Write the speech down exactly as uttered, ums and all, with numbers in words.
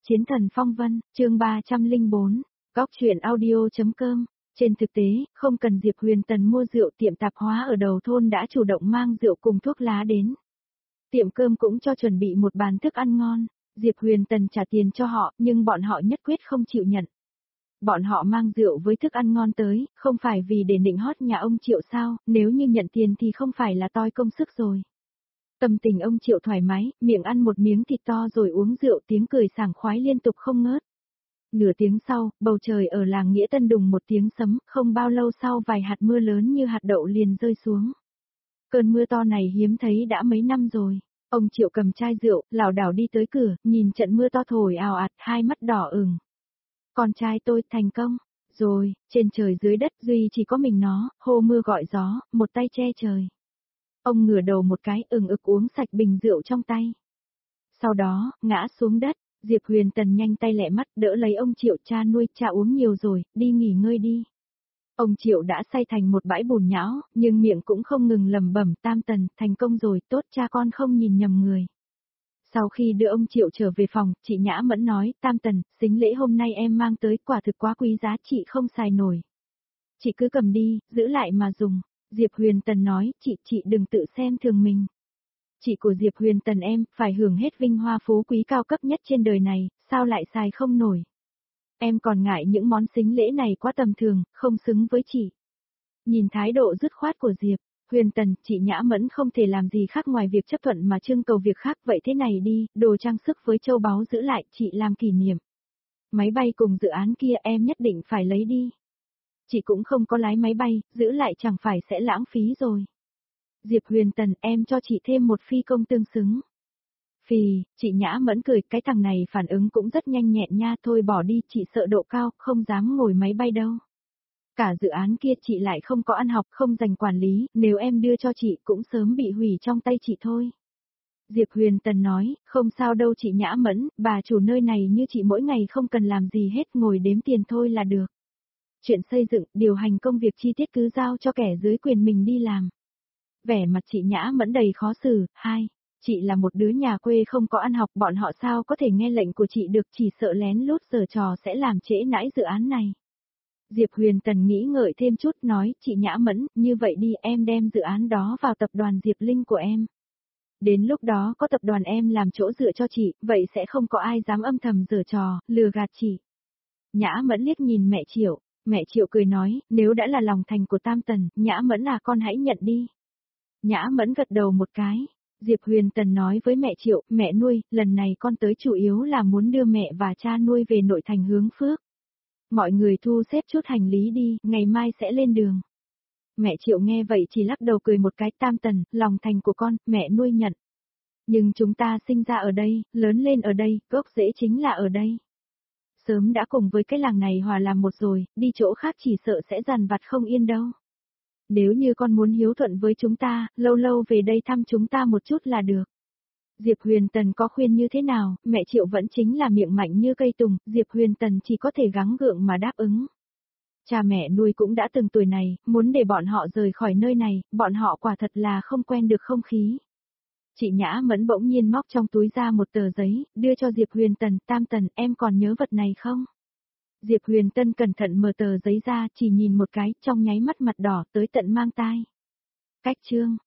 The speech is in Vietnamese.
Chiến thần phong vân, chương ba trăm lẻ bốn, Góc truyện audio.com. Trên thực tế, không cần Diệp Huyền Tần mua rượu, tiệm tạp hóa ở đầu thôn đã chủ động mang rượu cùng thuốc lá đến. Tiệm cơm cũng cho chuẩn bị một bàn thức ăn ngon, Diệp Huyền Tần trả tiền cho họ, nhưng bọn họ nhất quyết không chịu nhận. Bọn họ mang rượu với thức ăn ngon tới, không phải vì để nịnh hót nhà ông Triệu sao, nếu như nhận tiền thì không phải là toi công sức rồi. Tâm tình ông Triệu thoải mái, miệng ăn một miếng thịt to rồi uống rượu, tiếng cười sảng khoái liên tục không ngớt. Nửa tiếng sau, bầu trời ở làng Nghĩa Tân đùng một tiếng sấm, không bao lâu sau vài hạt mưa lớn như hạt đậu liền rơi xuống. Cơn mưa to này hiếm thấy đã mấy năm rồi. Ông Triệu cầm chai rượu, lảo đảo đi tới cửa, nhìn trận mưa to thổi ào ạt, hai mắt đỏ ửng. Con trai tôi thành công. Rồi, trên trời dưới đất duy chỉ có mình nó, hô mưa gọi gió, một tay che trời. Ông ngửa đầu một cái, ừng ực uống sạch bình rượu trong tay. Sau đó, ngã xuống đất, Diệp Huyền Tần nhanh tay lẹ mắt đỡ lấy ông Triệu. Cha nuôi, cha uống nhiều rồi, đi nghỉ ngơi đi. Ông Triệu đã say thành một bãi bùn nhão, nhưng miệng cũng không ngừng lẩm bẩm, Tam Tần, thành công rồi, tốt, cha con không nhìn nhầm người. Sau khi đưa ông Triệu trở về phòng, chị Nhã Mẫn nói, Tam Tần, sính lễ hôm nay em mang tới quả thực quá quý giá, chị không xài nổi. Chị cứ cầm đi, giữ lại mà dùng. Diệp Huyền Tần nói, chị, chị đừng tự xem thường mình. Chị của Diệp Huyền Tần em, phải hưởng hết vinh hoa phú quý cao cấp nhất trên đời này, sao lại xài không nổi. Em còn ngại những món sính lễ này quá tầm thường, không xứng với chị. Nhìn thái độ dứt khoát của Diệp Huyền Tần, chị Nhã Mẫn không thể làm gì khác ngoài việc chấp thuận mà trưng cầu việc khác. Vậy thế này đi, đồ trang sức với châu báu giữ lại, chị làm kỷ niệm. Máy bay cùng dự án kia em nhất định phải lấy đi. Chị cũng không có lái máy bay, giữ lại chẳng phải sẽ lãng phí rồi. Diệp Huyền Tần, em cho chị thêm một phi công tương xứng. Phì, chị Nhã Mẫn cười, cái thằng này phản ứng cũng rất nhanh nhẹn nha, thôi bỏ đi, chị sợ độ cao, không dám ngồi máy bay đâu. Cả dự án kia chị lại không có ăn học, không dành quản lý, nếu em đưa cho chị cũng sớm bị hủy trong tay chị thôi. Diệp Huyền Tần nói, không sao đâu chị Nhã Mẫn, bà chủ nơi này như chị mỗi ngày không cần làm gì hết, ngồi đếm tiền thôi là được. Chuyện xây dựng, điều hành công việc chi tiết cứ giao cho kẻ dưới quyền mình đi làm. Vẻ mặt chị Nhã Mẫn đầy khó xử. Hai, chị là một đứa nhà quê không có ăn học, bọn họ sao có thể nghe lệnh của chị được, chỉ sợ lén lút giở trò sẽ làm trễ nãi dự án này. Diệp Huyền Tần nghĩ ngợi thêm chút, nói, chị Nhã Mẫn, như vậy đi, em đem dự án đó vào tập đoàn Diệp Linh của em. Đến lúc đó có tập đoàn em làm chỗ dựa cho chị, vậy sẽ không có ai dám âm thầm giở trò, lừa gạt chị. Nhã Mẫn liếc nhìn mẹ Triệu, mẹ Triệu cười nói, nếu đã là lòng thành của Tam Tần, Nhã Mẫn à, con hãy nhận đi. Nhã Mẫn gật đầu một cái. Diệp Huyền Tần nói với mẹ Triệu, mẹ nuôi, lần này con tới chủ yếu là muốn đưa mẹ và cha nuôi về nội thành hướng Phước. Mọi người thu xếp chút hành lý đi, ngày mai sẽ lên đường. Mẹ Triệu nghe vậy chỉ lắc đầu cười một cái, Tam Tần, lòng thành của con, mẹ nuôi nhận. Nhưng chúng ta sinh ra ở đây, lớn lên ở đây, gốc rễ chính là ở đây. Sớm đã cùng với cái làng này hòa làm một rồi, đi chỗ khác chỉ sợ sẽ dằn vặt không yên đâu. Nếu như con muốn hiếu thuận với chúng ta, lâu lâu về đây thăm chúng ta một chút là được. Diệp Huyền Tần có khuyên như thế nào, mẹ Triệu vẫn chính là miệng mạnh như cây tùng, Diệp Huyền Tần chỉ có thể gắng gượng mà đáp ứng. Cha mẹ nuôi cũng đã từng tuổi này, muốn để bọn họ rời khỏi nơi này, bọn họ quả thật là không quen được không khí. Chị Nhã Mẫn bỗng nhiên móc trong túi ra một tờ giấy, đưa cho Diệp Huyền Tần, Tam Tần, em còn nhớ vật này không? Diệp Huyền Tân cẩn thận mở tờ giấy ra, chỉ nhìn một cái, trong nháy mắt mặt đỏ tới tận mang tai. Cách chương